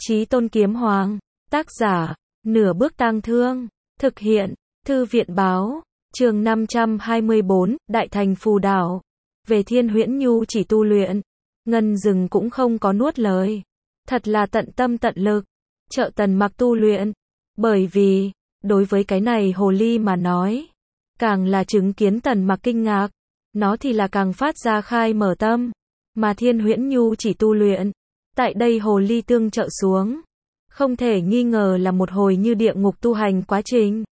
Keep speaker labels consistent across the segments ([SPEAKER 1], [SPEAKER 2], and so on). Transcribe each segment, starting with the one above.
[SPEAKER 1] Chí Tôn Kiếm Hoàng, tác giả, Nửa Bước Tang Thương, thực hiện, Thư viện báo, chương 524, Đại Thành Phù Đảo. Về Thiên Huyễn Nhu chỉ tu luyện, Ngân Dừng cũng không có nuốt lời. Thật là tận tâm tận lực, trợ Tần Mặc tu luyện. Bởi vì, đối với cái này hồ ly mà nói, càng là chứng kiến Tần Mặc kinh ngạc, nó thì là càng phát ra khai mở tâm. Mà Thiên Huyễn Nhu chỉ tu luyện, tại đây hồ ly tương trợ xuống, không thể nghi ngờ là một hồi như địa ngục tu hành quá trình.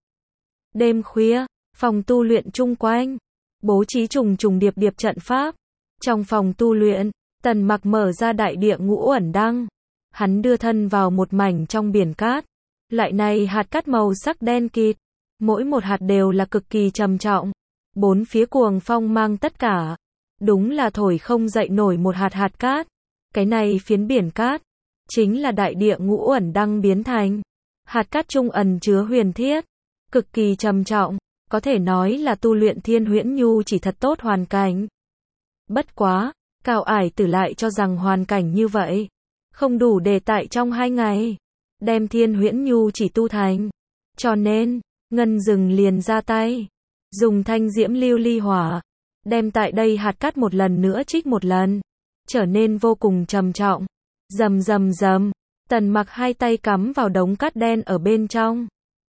[SPEAKER 1] Đêm khuya, phòng tu luyện chung quanh, bố trí trùng trùng điệp điệp trận pháp. Trong phòng tu luyện, Tần Mặc mở ra đại địa ngũ ẩn đăng. Hắn đưa thân vào một mảnh trong biển cát. Loại này hạt cát màu sắc đen kịt, mỗi một hạt đều là cực kỳ trầm trọng. Bốn phía cuồng phong mang tất cả, đúng là thổi không dậy nổi một hạt hạt cát. Cái này phiến biển cát, chính là đại địa ngũ ẩn đăng biến thành. Hạt cát trung ẩn chứa huyền thiết, cực kỳ trầm trọng, có thể nói là tu luyện Thiên Huyễn Nhu chỉ thật tốt hoàn cảnh. Bất quá, Cao Ải Tử lại cho rằng hoàn cảnh như vậy không đủ để tại trong 2 ngày đem Thiên Huyễn Nhu chỉ tu thành. Cho nên, Ngân Dừng liền ra tay, dùng thanh diễm lưu ly hỏa, đem tại đây hạt cát một lần nữa trích một lần, trở nên vô cùng trầm trọng. Rầm rầm rầm, Tần Mặc hai tay cắm vào đống cát đen ở bên trong.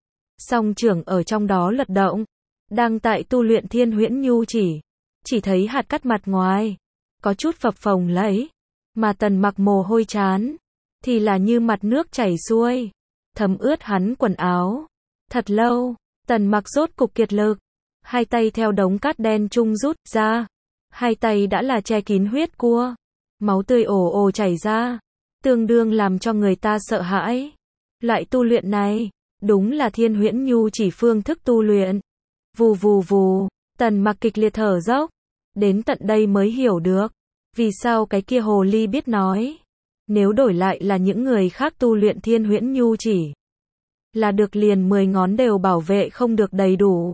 [SPEAKER 1] Song trưởng ở trong đó lật động, đang tại tu luyện Thiên Huyễn Nhu chỉ thấy hạt cát mặt ngoài có chút phập phồng lấy, mà Tần Mặc mồ hôi chán thì là như mặt nước chảy xuôi, thấm ướt hắn quần áo. Thật lâu, Tần Mặc rốt cục kiệt lực, hai tay theo đống cát đen trung rút ra, hai tay đã là che kín huyết cua, máu tươi ồ ồ chảy ra, tương đương làm cho người ta sợ hãi. Loại tu luyện này, đúng là Thiên Huyễn Nhu chỉ phương thức tu luyện. Vù vù vù, Tần Mặc kịch liệt thở dốc, đến tận đây mới hiểu được, vì sao cái kia hồ ly biết nói, nếu đổi lại là những người khác tu luyện Thiên Huyễn Nhu chỉ là được liền 10 ngón đều bảo vệ không được đầy đủ.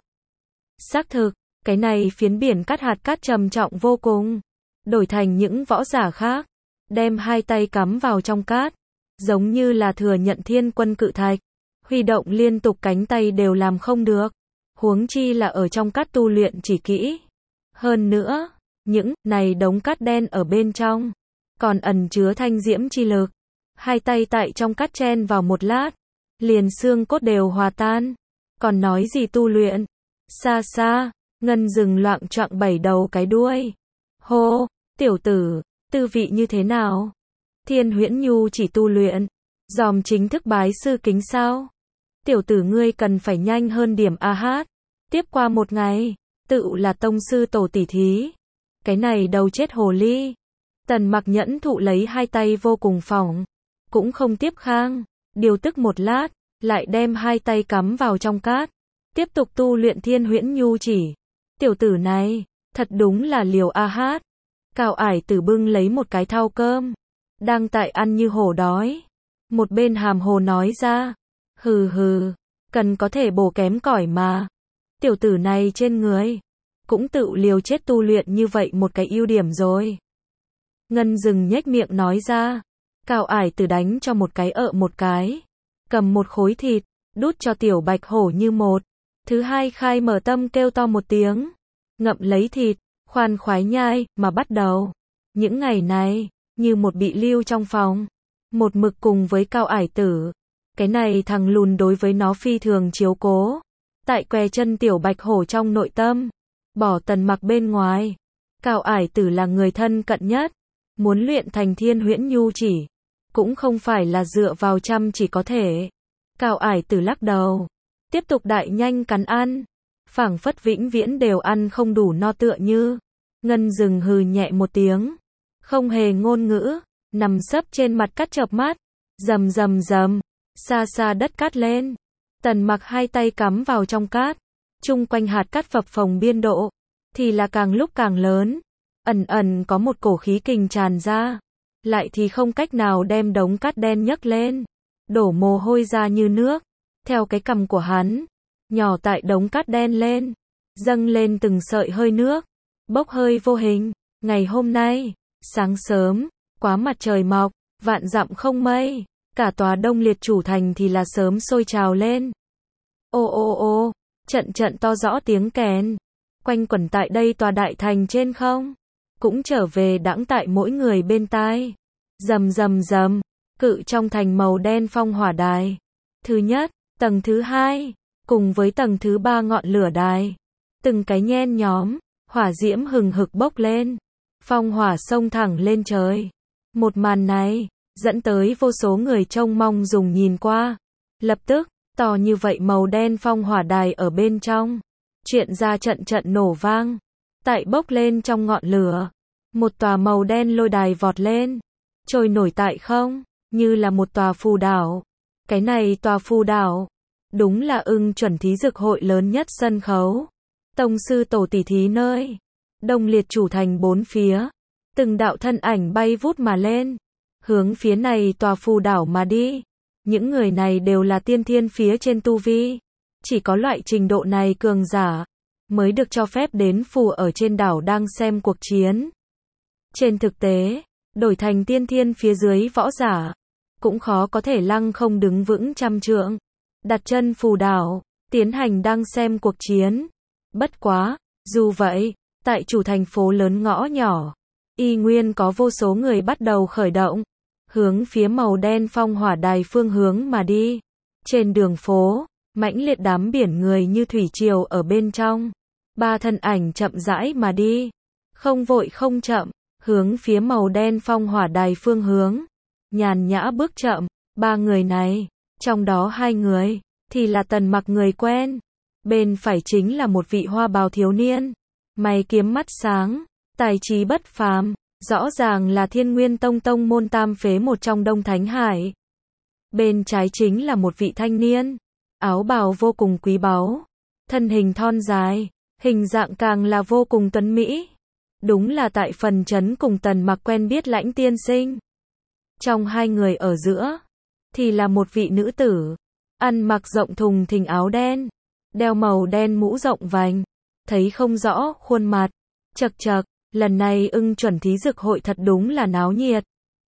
[SPEAKER 1] Xác thực, cái này phiến biển cát hạt cát trầm trọng vô cùng, đổi thành những võ giả khác, đem hai tay cắm vào trong cát, giống như là thừa nhận thiên quân cự thạch, huy động liên tục cánh tay đều làm không được, huống chi là ở trong cát tu luyện chỉ kỹ. Hơn nữa, những này đống cát đen ở bên trong còn ẩn chứa thanh diễm chi lực, hai tay tại trong cát chen vào một lát, liền xương cốt đều hòa tan, còn nói gì tu luyện. Xa xa, Ngân Dừng loạng choạng 7 đầu cái đuôi. Hô, tiểu tử, tư vị như thế nào? Thiên Huyễn Nhu chỉ tu luyện, dòm chính thức bái sư kính sao? Tiểu tử ngươi cần phải nhanh hơn điểm a hát. Tiếp qua 1 ngày, tự là tông sư tổ tỷ thí. Cái này đầu chết hồ ly. Tần Mặc nhẫn thụ lấy hai tay vô cùng phỏng, cũng không tiếp khang, điều tức một lát, lại đem hai tay cắm vào trong cát, tiếp tục tu luyện Thiên Huyễn Nhu chỉ. Tiểu tử này, thật đúng là liều a hát. Cao Ải Tử bưng lấy một cái thau cơm, đang tại ăn như hổ đói. Một bên hàm hồ nói ra, hừ hừ, cần có thể bổ kém cỏi mà. Tiểu tử này trên người, cũng tự liều chết tu luyện như vậy một cái ưu điểm rồi. Ngân Dừng nhếch miệng nói ra, Cao Ải Tử đánh cho một cái một cái, cầm một khối thịt, đút cho tiểu bạch hổ như một. Thứ hai khai mở tâm kêu to một tiếng, ngậm lấy thịt, khoan khoái nhai, mà bắt đầu. Những ngày này, như một bị lưu trong phòng, một mực cùng với Cao Ải Tử. Cái này thằng lùn đối với nó phi thường chiếu cố. Tại què chân tiểu bạch hổ trong nội tâm, bỏ Tần Mặc bên ngoài. Cao Ải Tử là người thân cận nhất, muốn luyện thành Thiên Huyễn Nhu chỉ, cũng không phải là dựa vào chăm chỉ có thể. Cao Ải Tử lắc đầu, tiếp tục đại nhanh cắn ăn, phảng phất vĩnh viễn đều ăn không đủ no tựa như. Ngân Dừng hừ nhẹ một tiếng, không hề ngôn ngữ, nằm sấp trên mặt cát chợp mắt. Rầm rầm rầm, xa xa đất cát lên. Tần Mặc hai tay cắm vào trong cát, chung quanh hạt cát phập phồng biên độ thì là càng lúc càng lớn, ẩn ẩn có một cổ khí kình tràn ra, lại thì không cách nào đem đống cát đen nhấc lên, đổ mồ hôi ra như nước. Theo cái cằm của hắn, nhỏ tại đống cát đen lên, dâng lên từng sợi hơi nước, bốc hơi vô hình. Ngày hôm nay, sáng sớm, quá mặt trời mọc, vạn dặm không mây, cả tòa Đông Liệt Chủ Thành thì là sớm sôi trào lên. Ô ô ô, trận trận to rõ tiếng kèn, quanh quẩn tại đây tòa đại thành trên không, cũng trở về đãng tại mỗi người bên tai. Rầm rầm rầm, cự trong thành màu đen phong hỏa đài. Thứ nhất, tầng thứ hai, cùng với tầng thứ ba ngọn lửa đài. Từng cái nhen nhóm, hỏa diễm hừng hực bốc lên. Phong hỏa xông thẳng lên trời. Một màn này, dẫn tới vô số người trông mong dùng nhìn qua. Lập tức, to như vậy màu đen phong hỏa đài ở bên trong. Chuyện ra trận trận nổ vang. Tại bốc lên trong ngọn lửa. Một tòa màu đen lôi đài vọt lên. Trôi nổi tại không, như là một tòa phù đảo. Cái này tòa phù đảo, đúng là ưng chuẩn thí dược hội lớn nhất sân khấu. Tông sư tổ tỷ thí nơi. Đông Liệt Chủ Thành bốn phía. Từng đạo thân ảnh bay vút mà lên. Hướng phía này tòa phù đảo mà đi. Những người này đều là tiên thiên phía trên tu vi. Chỉ có loại trình độ này cường giả mới được cho phép đến phù ở trên đảo đang xem cuộc chiến. Trên thực tế, đổi thành tiên thiên phía dưới võ giả, cũng khó có thể lăng không đứng vững trăm trượng. Đặt chân phù đảo, tiến hành đang xem cuộc chiến. Bất quá, dù vậy, tại chủ thành phố lớn ngõ nhỏ, y nguyên có vô số người bắt đầu khởi động, hướng phía màu đen phong hỏa đài phương hướng mà đi. Trên đường phố, mãnh liệt đám biển người như thủy triều ở bên trong. Ba thân ảnh chậm rãi mà đi, không vội không chậm, hướng phía màu đen phong hỏa đài phương hướng. Nhàn nhã bước chậm, ba người này, trong đó hai người, thì là Tần Mặc người quen. Bên phải chính là một vị hoa bào thiếu niên, mày kiếm mắt sáng, tài trí bất phàm, rõ ràng là Thiên Nguyên Tông tông môn tam phế một trong Đông Thánh Hải. Bên trái chính là một vị thanh niên, áo bào vô cùng quý báu, thân hình thon dài, hình dạng càng là vô cùng tuấn mỹ. Đúng là tại phần trấn cùng Tần Mặc quen biết Lãnh tiên sinh. Trong hai người ở giữa, thì là một vị nữ tử, ăn mặc rộng thùng thình áo đen, đeo màu đen mũ rộng vành, thấy không rõ khuôn mặt. Chậc chậc, lần này ưng chuẩn thí dược hội thật đúng là náo nhiệt.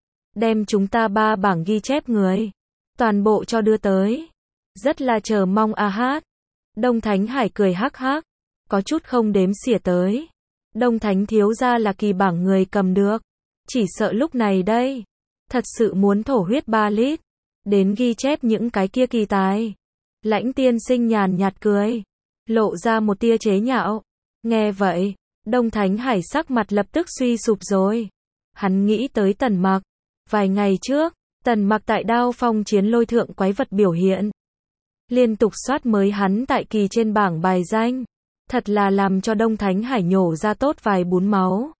[SPEAKER 1] Đem chúng ta ba bảng ghi chép người, toàn bộ cho đưa tới. Rất là chờ mong a hát. Đông Thánh Hải cười hắc hắc, có chút không đếm xỉa tới. Đông Thánh thiếu gia là kỳ bảng người cầm được. Chỉ sợ lúc này đây, thật sự muốn thổ huyết 3 lít. Đến ghi chép những cái kia kỳ tài. Lãnh tiên sinh nhàn nhạt cười, lộ ra một tia chế nhạo. Nghe vậy, Đông Thánh Hải sắc mặt lập tức suy sụp rồi. Hắn nghĩ tới Tần Mặc. Vài ngày trước, Tần Mặc tại Đao Phong chiến lôi thượng quái vật biểu hiện, liên tục soát mới hắn tại kỳ trên bảng bài danh. Thật là làm cho Đông Thánh Hải nhổ ra tốt vài bún máu.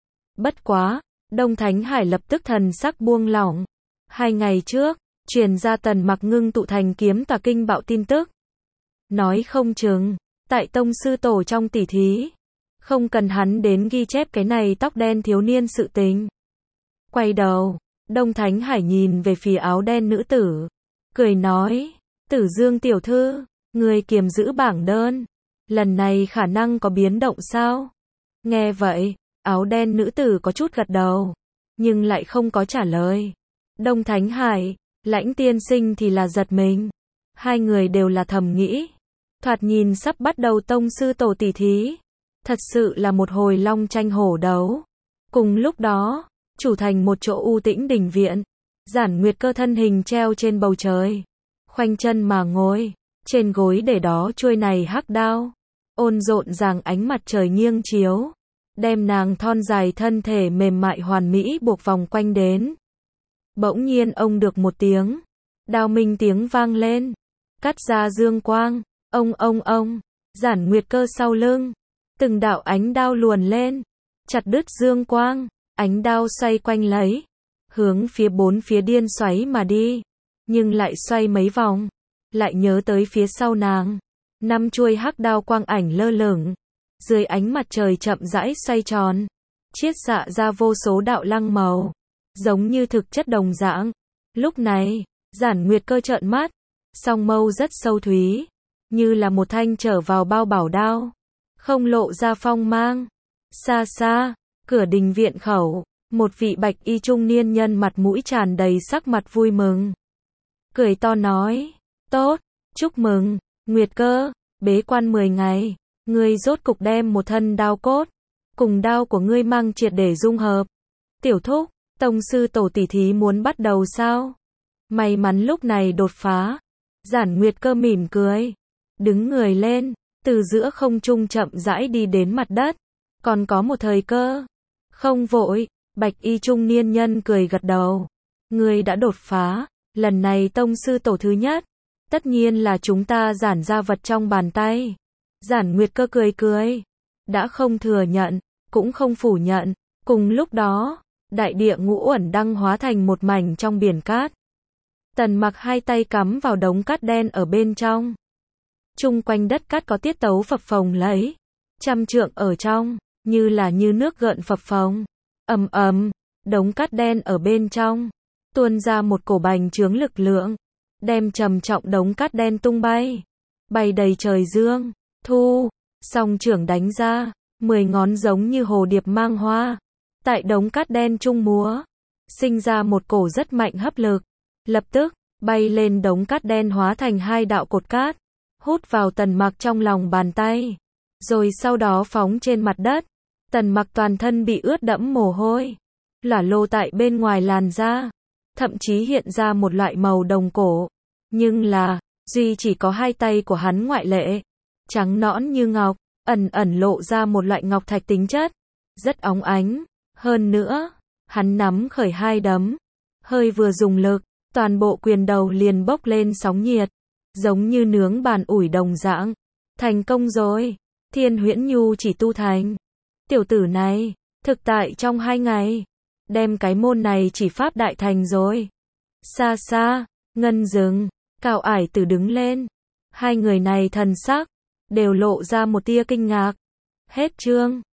[SPEAKER 1] Bất quá, Đông Thánh Hải lập tức thần sắc buông lỏng. 2 ngày trước, truyền ra Tần Mặc ngưng tụ thành kiếm tà kinh bạo tin tức. Nói không chừng, tại tông sư tổ trong tỷ thí, không cần hắn đến ghi chép cái này tóc đen thiếu niên sự tình. Quay đầu, Đông Thánh Hải nhìn về phía áo đen nữ tử, cười nói, Tử Dương tiểu thư, người kiềm giữ bảng đơn, lần này khả năng có biến động sao? Nghe vậy, áo đen nữ tử có chút gật đầu, nhưng lại không có trả lời. Đông Thánh Hải, Lãnh tiên sinh thì là giật mình. Hai người đều là thầm nghĩ, thoạt nhìn sắp bắt đầu tông sư tổ tỷ thí. Thật sự là một hồi long tranh hổ đấu. Cùng lúc đó, chủ thành một chỗ u tĩnh đình viện, Giản Nguyệt Cơ thân hình treo trên bầu trời, khoanh chân mà ngồi, trên gối để đó chuôi này hắc đao, ôn rộn ràng ánh mặt trời nghiêng chiếu, đem nàng thon dài thân thể mềm mại hoàn mỹ buộc vòng quanh đến. Bỗng nhiên ông được một tiếng, đao minh tiếng vang lên, cắt ra dương quang, ông, Giản Nguyệt Cơ sau lưng, từng đạo ánh đao luồn lên, chặt đứt dương quang, ánh đao xoay quanh lấy, hướng phía bốn phía điên xoáy mà đi, nhưng lại xoay mấy vòng, lại nhớ tới phía sau nàng, 5 chuôi hắc đao quang ảnh lơ lửng, dưới ánh mặt trời chậm rãi xoay tròn, chiết xạ ra vô số đạo lăng màu, giống như thực chất đồng dạng. Lúc này, Giản Nguyệt Cơ trợn mắt, song mâu rất sâu thúy, như là một thanh trở vào bao bảo đao, không lộ ra phong mang. Xa xa, cửa đình viện khẩu, một vị bạch y trung niên nhân mặt mũi tràn đầy sắc mặt vui mừng, cười to nói, tốt, chúc mừng, Nguyệt Cơ, bế quan 10 ngày, ngươi rốt cục đem một thân đao cốt, cùng đao của ngươi mang triệt để dung hợp. Tiểu thúc, tông sư tổ tỷ thí muốn bắt đầu sao? May mắn lúc này đột phá. Giản Nguyệt Cơ mỉm cười, đứng người lên, từ giữa không trung chậm rãi đi đến mặt đất. Còn có một thời cơ. Không vội, bạch y trung niên nhân cười gật đầu. Ngươi đã đột phá, lần này tông sư tổ thứ nhất. Tất nhiên là chúng ta giản ra vật trong bàn tay. Giản Nguyệt Cơ cười cười. Đã không thừa nhận, cũng không phủ nhận. Cùng lúc đó, đại địa Ngũ Uẩn Đăng hóa thành một mảnh trong biển cát. Tần Mặc hai tay cắm vào đống cát đen ở bên trong. Chung quanh đất cát có tiết tấu phập phồng lấy. Trăm trượng ở trong, như là như nước gợn phập phồng. Ầm ầm, đống cát đen ở bên trong tuôn ra một cổ bành trướng lực lượng, đem trầm trọng đống cát đen tung bay, bay đầy trời dương. Thu, song trưởng đánh ra, 10 ngón giống như hồ điệp mang hoa, tại đống cát đen trung múa, sinh ra một cổ rất mạnh hấp lực, lập tức bay lên đống cát đen hóa thành 2 đạo cột cát, hút vào Tần Mặc trong lòng bàn tay, rồi sau đó phóng trên mặt đất. Tần Mặc toàn thân bị ướt đẫm mồ hôi, lả lồ tại bên ngoài làn da, thậm chí hiện ra một loại màu đồng cổ, nhưng là, duy chỉ có hai tay của hắn ngoại lệ, trắng nõn như ngọc, ẩn ẩn lộ ra một loại ngọc thạch tính chất, rất óng ánh. Hơn nữa, hắn nắm khởi hai đấm, hơi vừa dùng lực, toàn bộ quyền đầu liền bốc lên sóng nhiệt, giống như nướng bàn ủi đồng dạng. Thành công rồi, Thiên Huyễn Nhu chỉ tu thành. Tiểu tử này, thực tại trong 2 ngày, đem cái môn này chỉ pháp đại thành rồi. Xa xa, ngân rừng, Cao Ải Tử đứng lên. Hai người này thần sắc, đều lộ ra một tia kinh ngạc. Hết chương.